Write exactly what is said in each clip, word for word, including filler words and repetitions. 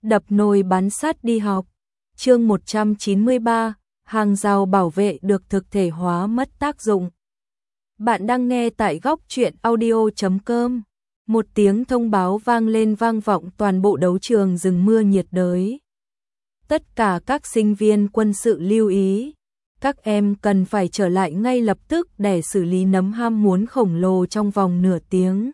Đập nồi bán sắt đi học. Chương một trăm chín mươi ba, hàng rào bảo vệ được thực thể hóa mất tác dụng. Bạn đang nghe tại góc truyện audio chấm com. Một tiếng thông báo vang lên vang vọng toàn bộ đấu trường rừng mưa nhiệt đới. Tất cả các sinh viên quân sự lưu ý, các em cần phải trở lại ngay lập tức để xử lý nấm ham muốn khổng lồ trong vòng nửa tiếng.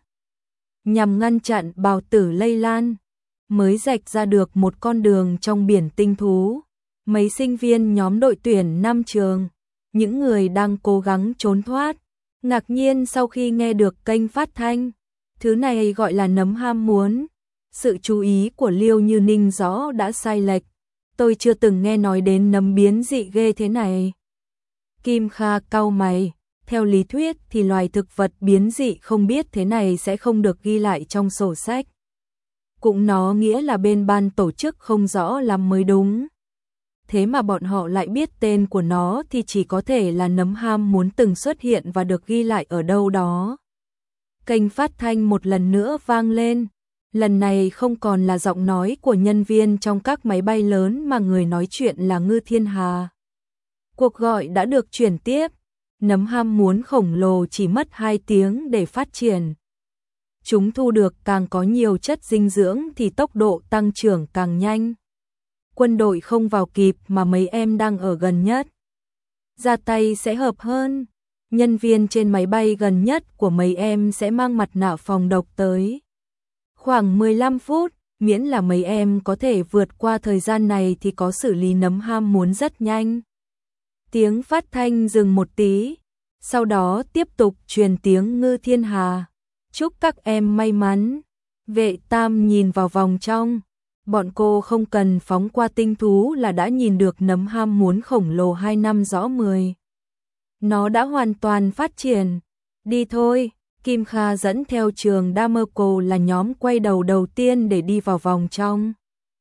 Nhằm ngăn chặn bào tử lây lan, mới rạch ra được một con đường trong biển tinh thú. Mấy sinh viên nhóm đội tuyển năm trường, những người đang cố gắng trốn thoát, ngạc nhiên sau khi nghe được kênh phát thanh. Thứ này gọi là nấm ham muốn. Sự chú ý của Liêu Như Ninh rõ đã sai lệch. Tôi chưa từng nghe nói đến nấm biến dị ghê thế này. Kim Kha cau mày. Theo lý thuyết thì loài thực vật biến dị không biết thế này sẽ không được ghi lại trong sổ sách. Cũng nó nghĩa là bên ban tổ chức không rõ lắm mới đúng. Thế mà bọn họ lại biết tên của nó thì chỉ có thể là nấm ham muốn từng xuất hiện và được ghi lại ở đâu đó. Kênh phát thanh một lần nữa vang lên. Lần này không còn là giọng nói của nhân viên trong các máy bay lớn mà người nói chuyện là Ngư Thiên Hà. Cuộc gọi đã được chuyển tiếp. Nấm ham muốn khổng lồ chỉ mất hai tiếng để phát triển. Chúng thu được càng có nhiều chất dinh dưỡng thì tốc độ tăng trưởng càng nhanh. Quân đội không vào kịp mà mấy em đang ở gần nhất ra tay sẽ hợp hơn. Nhân viên trên máy bay gần nhất của mấy em sẽ mang mặt nạ phòng độc tới. Khoảng mười lăm phút, miễn là mấy em có thể vượt qua thời gian này thì có xử lý nấm ham muốn rất nhanh. Tiếng phát thanh dừng một tí, sau đó tiếp tục truyền tiếng Ngư Thiên Hà. Chúc các em may mắn. Vệ Tam nhìn vào vòng trong. Bọn cô không cần phóng qua tinh thú là đã nhìn được nấm ham muốn khổng lồ hai năm rõ mười. Nó đã hoàn toàn phát triển. Đi thôi, Kim Kha dẫn theo trường Damerco là nhóm quay đầu đầu tiên để đi vào vòng trong.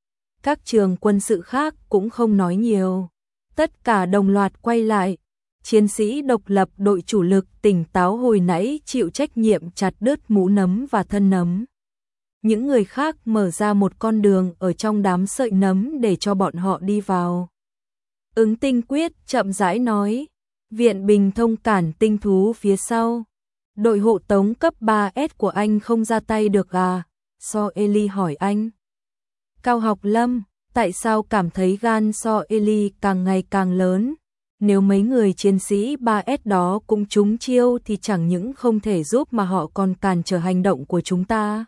Các trường quân sự khác cũng không nói nhiều. Tất cả đồng loạt quay lại. Chiến sĩ độc lập đội chủ lực tỉnh táo hồi nãy chịu trách nhiệm chặt đứt mũ nấm và thân nấm. Những người khác mở ra một con đường ở trong đám sợi nấm để cho bọn họ đi vào. Ứng Tinh Quyết chậm rãi nói, viện bình thông cản tinh thú phía sau. Đội hộ tống cấp ba S của anh không ra tay được à? So Eli hỏi anh. Cao Học Lâm, tại sao cảm thấy gan So Eli càng ngày càng lớn? Nếu mấy người chiến sĩ ba S đó cũng trúng chiêu thì chẳng những không thể giúp mà họ còn cản trở hành động của chúng ta.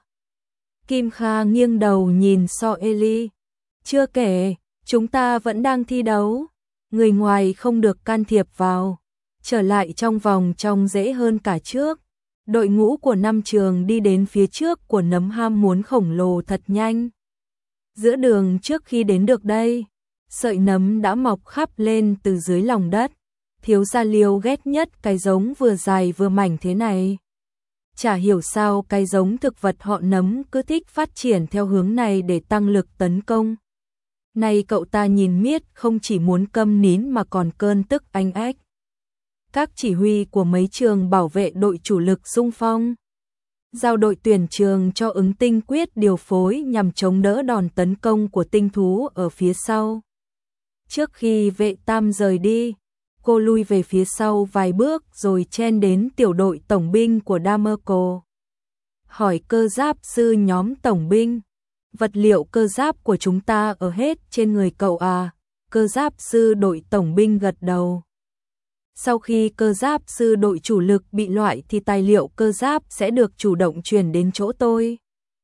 Kim Kha nghiêng đầu nhìn So Eli. Chưa kể, chúng ta vẫn đang thi đấu. Người ngoài không được can thiệp vào. Trở lại trong vòng trong dễ hơn cả trước. Đội ngũ của năm trường đi đến phía trước của nấm ham muốn khổng lồ thật nhanh. Giữa đường trước khi đến được đây, sợi nấm đã mọc khắp lên từ dưới lòng đất. Thiếu gia Liêu ghét nhất cái giống vừa dài vừa mảnh thế này. Chả hiểu sao cái giống thực vật họ nấm cứ thích phát triển theo hướng này để tăng lực tấn công. Này cậu ta nhìn miết không chỉ muốn câm nín mà còn cơn tức anh ách. Các chỉ huy của mấy trường bảo vệ đội chủ lực xung phong. Giao đội tuyển trường cho Ứng Tinh Quyết điều phối nhằm chống đỡ đòn tấn công của tinh thú ở phía sau. Trước khi Vệ Tam rời đi, cô lui về phía sau vài bước rồi chen đến tiểu đội tổng binh của Damerco. Hỏi cơ giáp sư nhóm tổng binh, vật liệu cơ giáp của chúng ta ở hết trên người cậu à? Cơ giáp sư đội tổng binh gật đầu. Sau khi cơ giáp sư đội chủ lực bị loại thì tài liệu cơ giáp sẽ được chủ động chuyển đến chỗ tôi.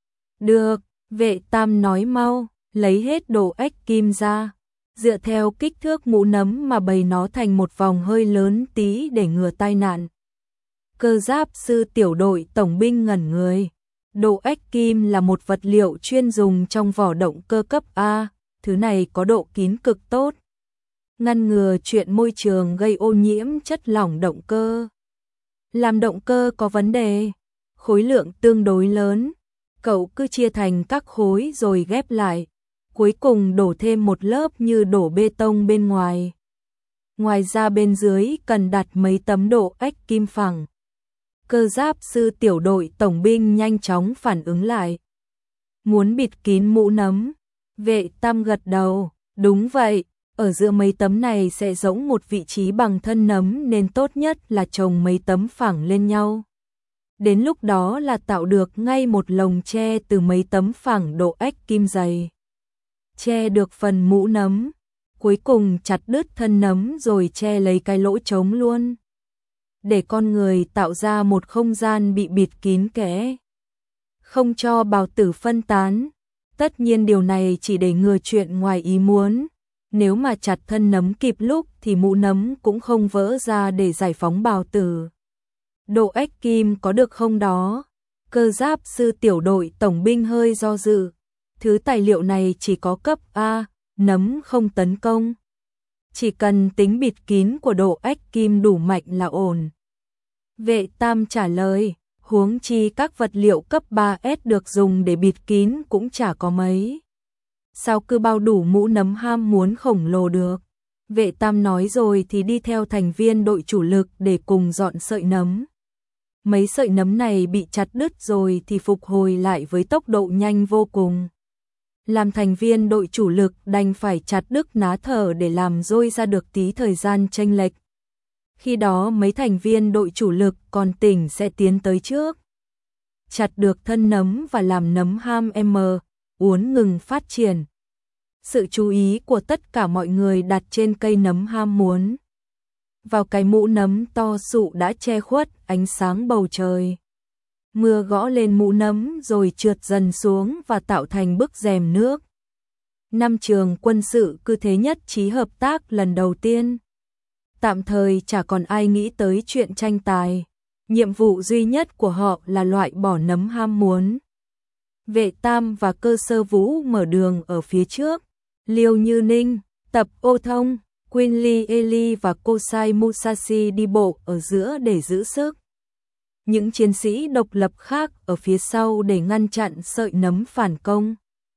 Được, Vệ Tam nói mau, lấy hết đồ ếch kim ra. Dựa theo kích thước mũ nấm mà bày nó thành một vòng hơi lớn tí để ngừa tai nạn. Cơ giáp sư tiểu đội tổng binh ngẩn người. Đồ ếch kim là một vật liệu chuyên dùng trong vỏ động cơ cấp A, thứ này có độ kín cực tốt. Ngăn ngừa chuyện môi trường gây ô nhiễm chất lỏng động cơ. Làm động cơ có vấn đề, khối lượng tương đối lớn, cậu cứ chia thành các khối rồi ghép lại. Cuối cùng đổ thêm một lớp như đổ bê tông bên ngoài. Ngoài ra bên dưới cần đặt mấy tấm độ ếch kim phẳng. Cơ giáp sư tiểu đội tổng binh nhanh chóng phản ứng lại. Muốn bịt kín mũ nấm, Vệ Tam gật đầu, đúng vậy, ở giữa mấy tấm này sẽ giống một vị trí bằng thân nấm nên tốt nhất là trồng mấy tấm phẳng lên nhau. Đến lúc đó là tạo được ngay một lồng tre từ mấy tấm phẳng độ ếch kim dày. Che được phần mũ nấm, cuối cùng chặt đứt thân nấm rồi che lấy cái lỗ trống luôn. Để con người tạo ra một không gian bị bịt kín kẽ. Không cho bào tử phân tán. Tất nhiên điều này chỉ để ngừa chuyện ngoài ý muốn. Nếu mà chặt thân nấm kịp lúc thì mũ nấm cũng không vỡ ra để giải phóng bào tử. Độ ếch kim có được không đó? Cơ giáp sư tiểu đội tổng binh hơi do dự. Thứ tài liệu này chỉ có cấp A, nấm không tấn công. Chỉ cần tính bịt kín của độ ếch kim đủ mạnh là ổn. Vệ Tam trả lời, huống chi các vật liệu cấp ba S được dùng để bịt kín cũng chả có mấy. Sao cứ bao đủ mũ nấm ham muốn khổng lồ được? Vệ Tam nói rồi thì đi theo thành viên đội chủ lực để cùng dọn sợi nấm. Mấy sợi nấm này bị chặt đứt rồi thì phục hồi lại với tốc độ nhanh vô cùng. Làm thành viên đội chủ lực đành phải chặt đứt ná thở để làm dôi ra được tí thời gian chênh lệch. Khi đó mấy thành viên đội chủ lực còn tỉnh sẽ tiến tới trước. Chặt được thân nấm và làm nấm ham M, uốn ngừng phát triển. Sự chú ý của tất cả mọi người đặt trên cây nấm ham muốn. Vào cái mũ nấm to sụ đã che khuất ánh sáng bầu trời. Mưa gõ lên mũ nấm rồi trượt dần xuống và tạo thành bức rèm nước. Năm trường quân sự cứ thế nhất trí hợp tác lần đầu tiên. Tạm thời chả còn ai nghĩ tới chuyện tranh tài. Nhiệm vụ duy nhất của họ là loại bỏ nấm ham muốn. Vệ Tam và Cơ Sơ Vũ mở đường ở phía trước. Liêu Như Ninh, Tập Ô Thông, Quinly Eli và Kosai Musashi đi bộ ở giữa để giữ sức. Những chiến sĩ độc lập khác ở phía sau để ngăn chặn sợi nấm phản công.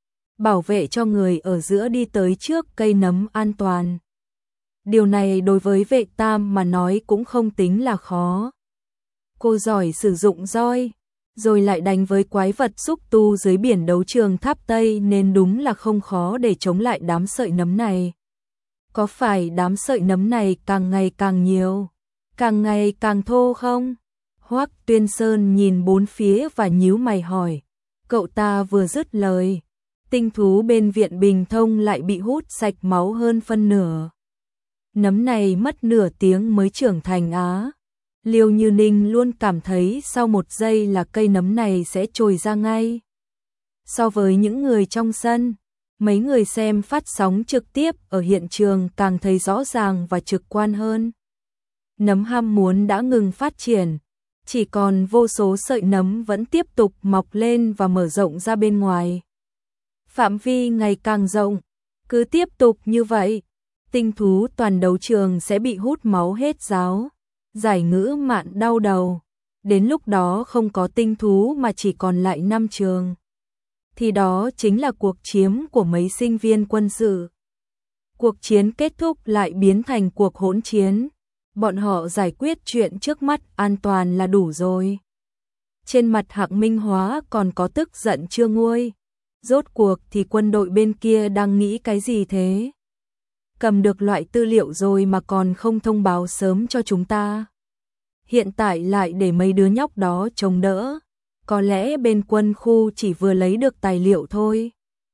Bảo vệ cho người ở giữa đi tới trước cây nấm an toàn. Điều này đối với Vệ Tam mà nói cũng không tính là khó. Cô giỏi sử dụng roi, rồi lại đánh với quái vật xúc tu dưới biển đấu trường Tháp Tây nên đúng là không khó để chống lại đám sợi nấm này. Có phải đám sợi nấm này càng ngày càng nhiều, càng ngày càng thô không? Hoắc Tuyên Sơn nhìn bốn phía và nhíu mày hỏi. Cậu ta vừa dứt lời, tinh thú bên viện Bình Thông lại bị hút sạch máu hơn phân nửa. Nấm này mất nửa tiếng mới trưởng thành á. Liêu Như Ninh luôn cảm thấy sau một giây là cây nấm này sẽ trồi ra ngay. So với những người trong sân, mấy người xem phát sóng trực tiếp ở hiện trường càng thấy rõ ràng và trực quan hơn. Nấm ham muốn đã ngừng phát triển, chỉ còn vô số sợi nấm vẫn tiếp tục mọc lên và mở rộng ra bên ngoài. Phạm vi ngày càng rộng, cứ tiếp tục như vậy, tinh thú toàn đấu trường sẽ bị hút máu hết giáo. Giải Ngữ Mạn đau đầu, đến lúc đó không có tinh thú mà chỉ còn lại năm trường. Thì đó chính là cuộc chiếm của mấy sinh viên quân sự. Cuộc chiến kết thúc lại biến thành cuộc hỗn chiến. Bọn họ giải quyết chuyện trước mắt an toàn là đủ rồi. Trên mặt Hạng Minh Hóa còn có tức giận chưa nguôi. Rốt cuộc thì quân đội bên kia đang nghĩ cái gì thế? Cầm được loại tư liệu rồi mà còn không thông báo sớm cho chúng ta. Hiện tại lại để mấy đứa nhóc đó chống đỡ. Có lẽ bên quân khu chỉ vừa lấy được tài liệu thôi.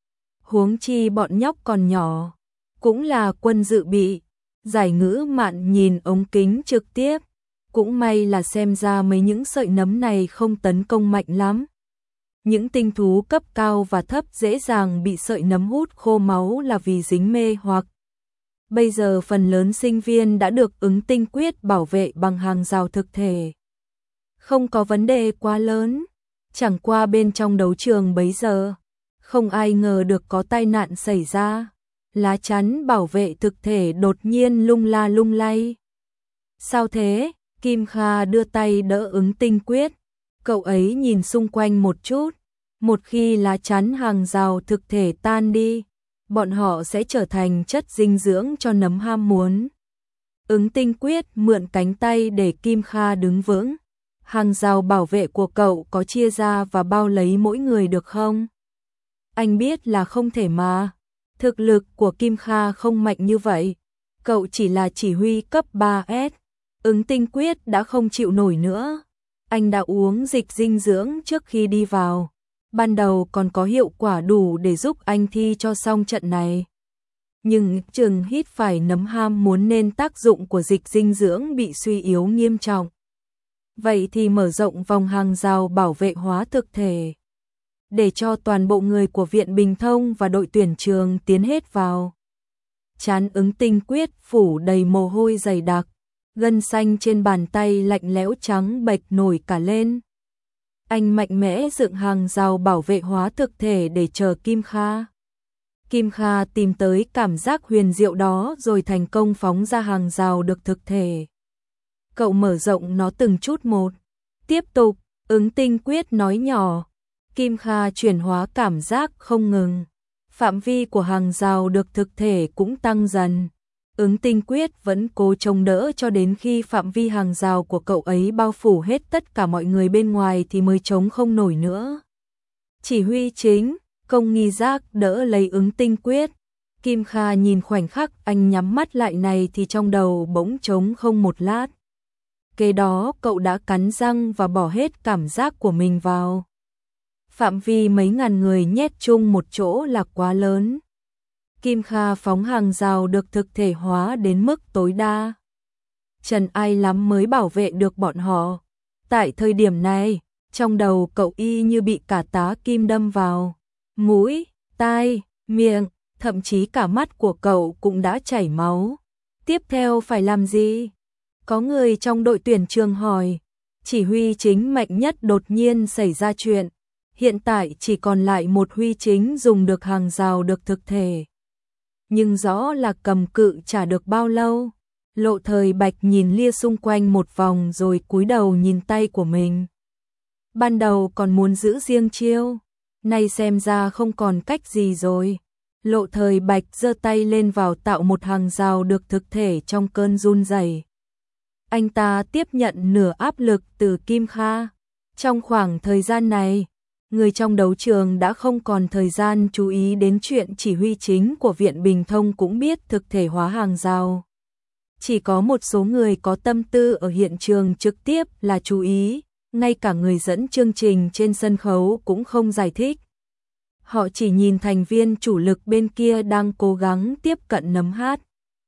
Huống chi bọn nhóc còn nhỏ, cũng là quân dự bị. Giải Ngữ Mạn nhìn ống kính trực tiếp, cũng may là xem ra mấy những sợi nấm này không tấn công mạnh lắm. Những tinh thú cấp cao và thấp dễ dàng bị sợi nấm hút khô máu là vì dính mê hoặc. Bây giờ phần lớn sinh viên đã được ứng tinh quyết bảo vệ bằng hàng rào thực thể. Không có vấn đề quá lớn, chẳng qua bên trong đấu trường bấy giờ, không ai ngờ được có tai nạn xảy ra. Lá chắn bảo vệ thực thể đột nhiên lung la lung lay. Sao thế? Kim Kha đưa tay đỡ ứng tinh quyết. Cậu ấy nhìn xung quanh một chút. Một khi lá chắn hàng rào thực thể tan đi, bọn họ sẽ trở thành chất dinh dưỡng cho nấm ham muốn. Ứng tinh quyết mượn cánh tay để Kim Kha đứng vững. Hàng rào bảo vệ của cậu có chia ra và bao lấy mỗi người được không? Anh biết là không thể mà. Thực lực của Kim Kha không mạnh như vậy, cậu chỉ là chỉ huy cấp ba S, ứng tinh quyết đã không chịu nổi nữa. Anh đã uống dịch dinh dưỡng trước khi đi vào, ban đầu còn có hiệu quả đủ để giúp anh thi cho xong trận này. Nhưng chừng hít phải nấm ham muốn nên tác dụng của dịch dinh dưỡng bị suy yếu nghiêm trọng. Vậy thì mở rộng vòng hàng rào bảo vệ hóa thực thể, để cho toàn bộ người của Viện Bình Thông và đội tuyển trường tiến hết vào. Trán ứng tinh quyết phủ đầy mồ hôi dày đặc, gân xanh trên bàn tay lạnh lẽo trắng bệch nổi cả lên. Anh mạnh mẽ dựng hàng rào bảo vệ hóa thực thể để chờ Kim Kha. Kim Kha tìm tới cảm giác huyền diệu đó rồi thành công phóng ra hàng rào được thực thể. Cậu mở rộng nó từng chút một. Tiếp tục, ứng tinh quyết nói nhỏ. Kim Kha chuyển hóa cảm giác không ngừng. Phạm vi của hàng rào được thực thể cũng tăng dần. Ứng tinh quyết vẫn cố chống đỡ cho đến khi phạm vi hàng rào của cậu ấy bao phủ hết tất cả mọi người bên ngoài thì mới chống không nổi nữa. Chỉ huy chính, Công Nghi Giác đỡ lấy ứng tinh quyết. Kim Kha nhìn khoảnh khắc anh nhắm mắt lại này thì trong đầu bỗng trống không một lát. Kế đó cậu đã cắn răng và bỏ hết cảm giác của mình vào. Phạm vi mấy ngàn người nhét chung một chỗ là quá lớn. Kim Kha phóng hàng rào được thực thể hóa đến mức tối đa. Trần ai lắm mới bảo vệ được bọn họ. Tại thời điểm này, trong đầu cậu y như bị cả tá kim đâm vào. Mũi, tai, miệng, thậm chí cả mắt của cậu cũng đã chảy máu. Tiếp theo phải làm gì? Có người trong đội tuyển trường hỏi. Chỉ huy chính mạnh nhất đột nhiên xảy ra chuyện. Hiện tại chỉ còn lại một huy chính dùng được hàng rào được thực thể. Nhưng rõ là cầm cự chả được bao lâu. Lộ Thời Bạch nhìn lia xung quanh một vòng rồi cúi đầu nhìn tay của mình. Ban đầu còn muốn giữ riêng chiêu, nay xem ra không còn cách gì rồi. Lộ Thời Bạch giơ tay lên vào tạo một hàng rào được thực thể trong cơn run rẩy. Anh ta tiếp nhận nửa áp lực từ Kim Kha. Trong khoảng thời gian này, người trong đấu trường đã không còn thời gian chú ý đến chuyện chỉ huy chính của Viện Bình Thông cũng biết thực thể hóa hàng rào. Chỉ có một số người có tâm tư ở hiện trường trực tiếp là chú ý, ngay cả người dẫn chương trình trên sân khấu cũng không giải thích. Họ chỉ nhìn thành viên chủ lực bên kia đang cố gắng tiếp cận nấm hát.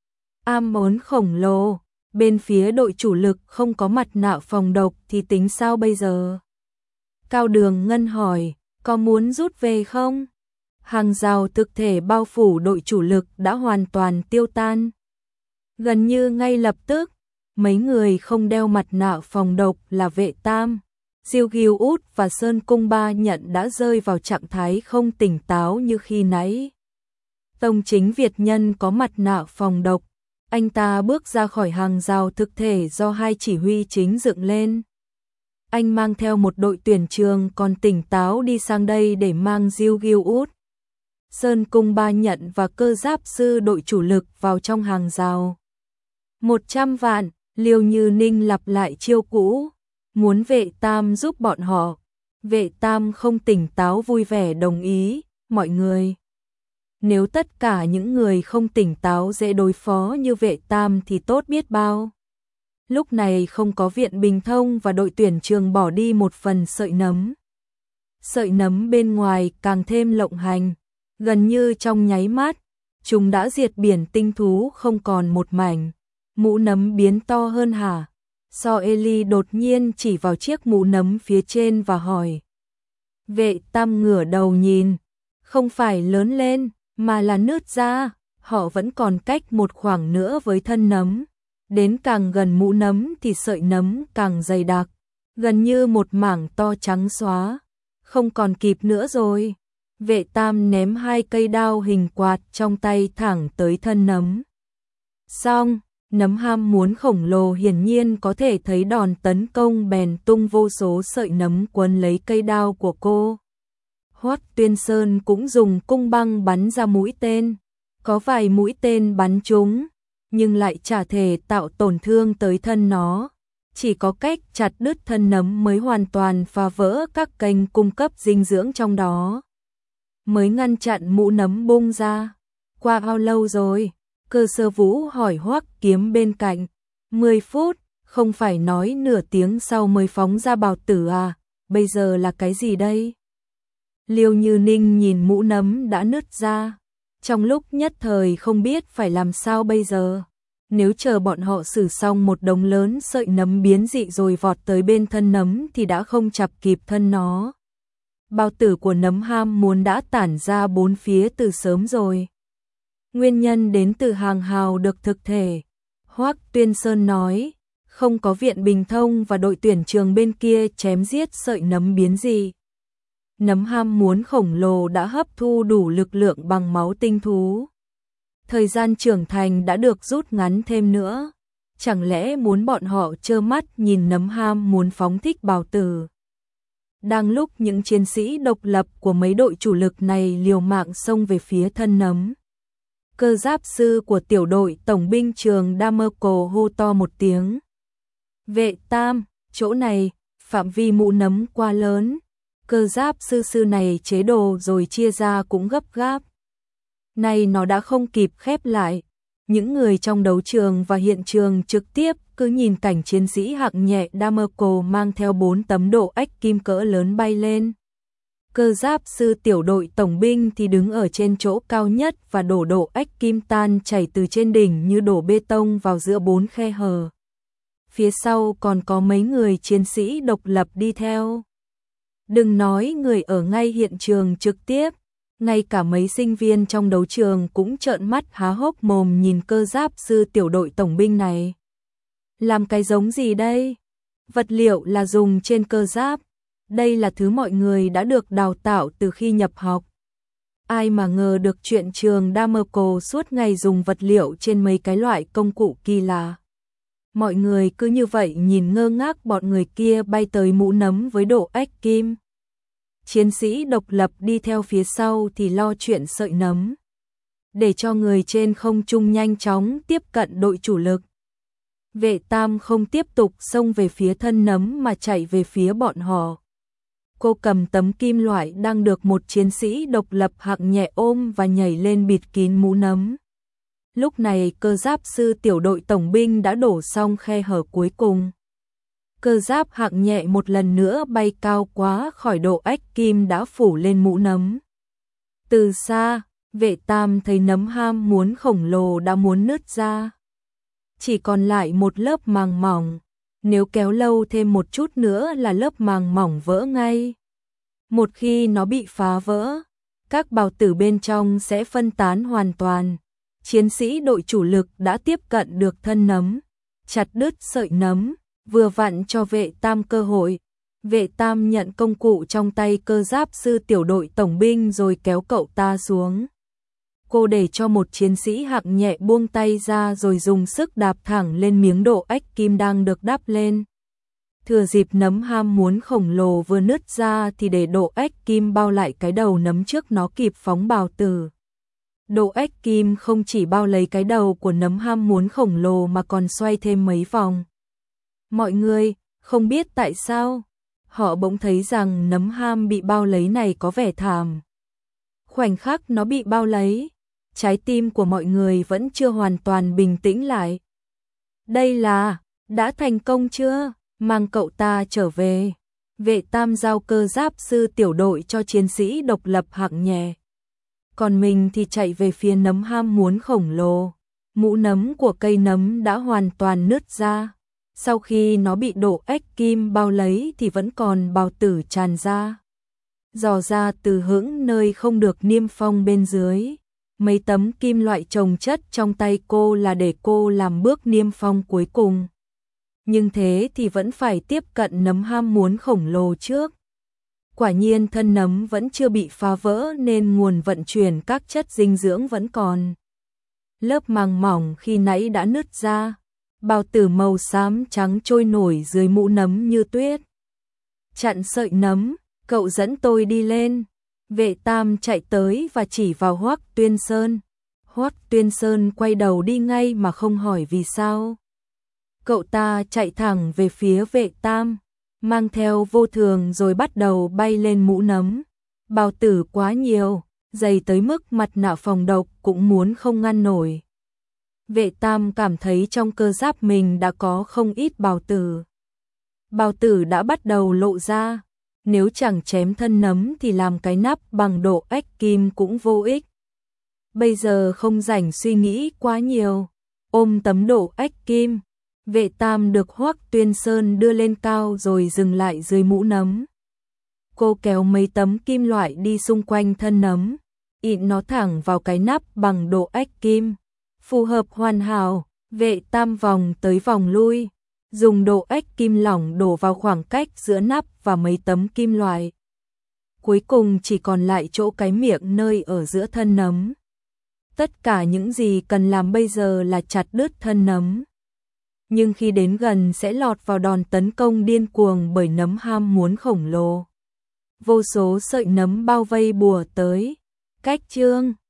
Am ốn khổng lồ, bên phía đội chủ lực không có mặt nạ phòng độc thì tính sao bây giờ? Cao Đường Ngân hỏi, có muốn rút về không? Hàng rào thực thể bao phủ đội chủ lực đã hoàn toàn tiêu tan. Gần như ngay lập tức, mấy người không đeo mặt nạ phòng độc là Vệ Tam, Diêu Ghiêu Út và Sơn Cung Ba Nhận đã rơi vào trạng thái không tỉnh táo như khi nãy. Tông Chính Việt Nhân có mặt nạ phòng độc, anh ta bước ra khỏi hàng rào thực thể do hai chỉ huy chính dựng lên. Anh mang theo một đội tuyển trường còn tỉnh táo đi sang đây để mang Diêu Ghiêu Út, Sơn Cung Ba Nhận và cơ giáp sư đội chủ lực vào trong hàng rào. Một trăm vạn, Liêu Như Ninh lặp lại chiêu cũ, muốn Vệ Tam giúp bọn họ. Vệ Tam không tỉnh táo vui vẻ đồng ý, mọi người. Nếu tất cả những người không tỉnh táo dễ đối phó như Vệ Tam thì tốt biết bao. Lúc này không có Viện Bình Thông và đội tuyển trường bỏ đi một phần sợi nấm. Sợi nấm bên ngoài càng thêm lộng hành, gần như trong nháy mắt, chúng đã diệt biển tinh thú không còn một mảnh. Mũ nấm biến to hơn hả? So Eli đột nhiên chỉ vào chiếc mũ nấm phía trên và hỏi. Vệ Tam ngửa đầu nhìn, không phải lớn lên, mà là nứt ra, họ vẫn còn cách một khoảng nữa với thân nấm. Đến càng gần mũ nấm thì sợi nấm càng dày đặc, gần như một mảng to trắng xóa, không còn kịp nữa rồi. Vệ Tam ném hai cây đao hình quạt trong tay thẳng tới thân nấm. Xong, nấm ham muốn khổng lồ hiển nhiên có thể thấy đòn tấn công bèn tung vô số sợi nấm quấn lấy cây đao của cô. Hoắc Tuyên Sơn cũng dùng cung băng bắn ra mũi tên, có vài mũi tên bắn trúng, nhưng lại chả thể tạo tổn thương tới thân nó. Chỉ có cách chặt đứt thân nấm mới hoàn toàn phá vỡ các kênh cung cấp dinh dưỡng trong đó, mới ngăn chặn mũ nấm bung ra. Qua bao lâu rồi? Cơ Sơ Vũ hỏi Hoắc Kiếm bên cạnh. mười phút, không phải nói nửa tiếng sau mới phóng ra bào tử à, bây giờ là cái gì đây? Liêu Như Ninh nhìn mũ nấm đã nứt ra, trong lúc nhất thời không biết phải làm sao bây giờ. Nếu chờ bọn họ xử xong một đống lớn sợi nấm biến dị rồi vọt tới bên thân nấm thì đã không chập kịp thân nó. Bào tử của nấm ham muốn đã tản ra bốn phía từ sớm rồi. Nguyên nhân đến từ hàng hào được thực thể. Hoắc Tuyên Sơn nói, không có viện Bình Thông và đội tuyển trường bên kia chém giết sợi nấm biến dị. Nấm ham muốn khổng lồ đã hấp thu đủ lực lượng bằng máu tinh thú. Thời gian trưởng thành đã được rút ngắn thêm nữa. Chẳng lẽ muốn bọn họ trơ mắt nhìn nấm ham muốn phóng thích bào tử? Đang lúc những chiến sĩ độc lập của mấy đội chủ lực này liều mạng xông về phía thân nấm, cơ giáp sư của tiểu đội tổng binh trường Damerco hô to một tiếng. Vệ Tam, chỗ này, phạm vi mũ nấm quá lớn. Cơ giáp sư sư này chế đồ rồi chia ra cũng gấp gáp. Này nó đã không kịp khép lại. Những người trong đấu trường và hiện trường trực tiếp cứ nhìn cảnh chiến sĩ hạng nhẹ Damerco mang theo bốn tấm độ ếch kim cỡ lớn bay lên. Cơ giáp sư tiểu đội tổng binh thì đứng ở trên chỗ cao nhất và đổ độ ếch kim tan chảy từ trên đỉnh như đổ bê tông vào giữa bốn khe hở. Phía sau còn có mấy người chiến sĩ độc lập đi theo. Đừng nói người ở ngay hiện trường trực tiếp, ngay cả mấy sinh viên trong đấu trường cũng trợn mắt há hốc mồm nhìn cơ giáp sư tiểu đội tổng binh này. Làm cái giống gì đây? Vật liệu là dùng trên cơ giáp. Đây là thứ mọi người đã được đào tạo từ khi nhập học. Ai mà ngờ được chuyện trường Damerco suốt ngày dùng vật liệu trên mấy cái loại công cụ kỳ lạ. Mọi người cứ như vậy nhìn ngơ ngác bọn người kia bay tới mũ nấm với độ ếch kim. Chiến sĩ độc lập đi theo phía sau thì lo chuyện sợi nấm, để cho người trên không trung nhanh chóng tiếp cận đội chủ lực. Vệ Tam không tiếp tục xông về phía thân nấm mà chạy về phía bọn họ. Cô cầm tấm kim loại đang được một chiến sĩ độc lập hạng nhẹ ôm và nhảy lên bịt kín mũ nấm. Lúc này cơ giáp sư tiểu đội tổng binh đã đổ xong khe hở cuối cùng. Cơ giáp hạng nhẹ một lần nữa bay cao quá khỏi độ ếch kim đã phủ lên mũ nấm. Từ xa, Vệ Tam thấy nấm ham muốn khổng lồ đã muốn nứt ra. Chỉ còn lại một lớp màng mỏng, nếu kéo lâu thêm một chút nữa là lớp màng mỏng vỡ ngay. Một khi nó bị phá vỡ, các bào tử bên trong sẽ phân tán hoàn toàn. Chiến sĩ đội chủ lực đã tiếp cận được thân nấm, chặt đứt sợi nấm, vừa vặn cho Vệ Tam cơ hội. Vệ Tam nhận công cụ trong tay cơ giáp sư tiểu đội tổng binh rồi kéo cậu ta xuống. Cô để cho một chiến sĩ hạng nhẹ buông tay ra rồi dùng sức đạp thẳng lên miếng độ ếch kim đang được đắp lên. Thừa dịp nấm ham muốn khổng lồ vừa nứt ra thì để độ ếch kim bao lại cái đầu nấm trước nó kịp phóng bào tử. Độ ếch kim không chỉ bao lấy cái đầu của nấm ham muốn khổng lồ mà còn xoay thêm mấy vòng. Mọi người, không biết tại sao, họ bỗng thấy rằng nấm ham bị bao lấy này có vẻ thảm. Khoảnh khắc nó bị bao lấy, trái tim của mọi người vẫn chưa hoàn toàn bình tĩnh lại. Đây là, đã thành công chưa? Mang cậu ta trở về. Vệ Tam giao cơ giáp sư tiểu đội cho chiến sĩ độc lập hạng nhẹ. Còn mình thì chạy về phía nấm ham muốn khổng lồ. Mũ nấm của cây nấm đã hoàn toàn nứt ra. Sau khi nó bị độ ếch kim bao lấy thì vẫn còn bào tử tràn ra. Dò ra từ hững nơi không được niêm phong bên dưới. Mấy tấm kim loại chồng chất trong tay cô là để cô làm bước niêm phong cuối cùng. Nhưng thế thì vẫn phải tiếp cận nấm ham muốn khổng lồ trước. Quả nhiên thân nấm vẫn chưa bị phá vỡ nên nguồn vận chuyển các chất dinh dưỡng vẫn còn. Lớp màng mỏng khi nãy đã nứt ra. Bào tử màu xám trắng trôi nổi dưới mũ nấm như tuyết. Chặn sợi nấm, cậu dẫn tôi đi lên. Vệ Tam chạy tới và chỉ vào Hoắc Tuyên Sơn. Hoắc Tuyên Sơn quay đầu đi ngay mà không hỏi vì sao. Cậu ta chạy thẳng về phía Vệ Tam, mang theo vô thường rồi bắt đầu bay lên mũ nấm. Bào tử quá nhiều, dày tới mức mặt nạ phòng độc cũng muốn không ngăn nổi. Vệ Tam cảm thấy trong cơ giáp mình đã có không ít bào tử. Bào tử đã bắt đầu lộ ra, nếu chẳng chém thân nấm thì làm cái nắp bằng độ ếch kim cũng vô ích. Bây giờ không rảnh suy nghĩ quá nhiều, ôm tấm độ ếch kim, Vệ Tam được Hoắc Tuyên Sơn đưa lên cao rồi dừng lại dưới mũ nấm. Cô kéo mấy tấm kim loại đi xung quanh thân nấm, ịn nó thẳng vào cái nắp bằng độ ếch kim, phù hợp hoàn hảo. Vệ Tam vòng tới vòng lui, dùng độ ếch kim lỏng đổ vào khoảng cách giữa nắp và mấy tấm kim loại. Cuối cùng chỉ còn lại chỗ cái miệng nơi ở giữa thân nấm. Tất cả những gì cần làm bây giờ là chặt đứt thân nấm. Nhưng khi đến gần sẽ lọt vào đòn tấn công điên cuồng bởi nấm ham muốn khổng lồ. Vô số sợi nấm bao vây bùa tới. Cách chương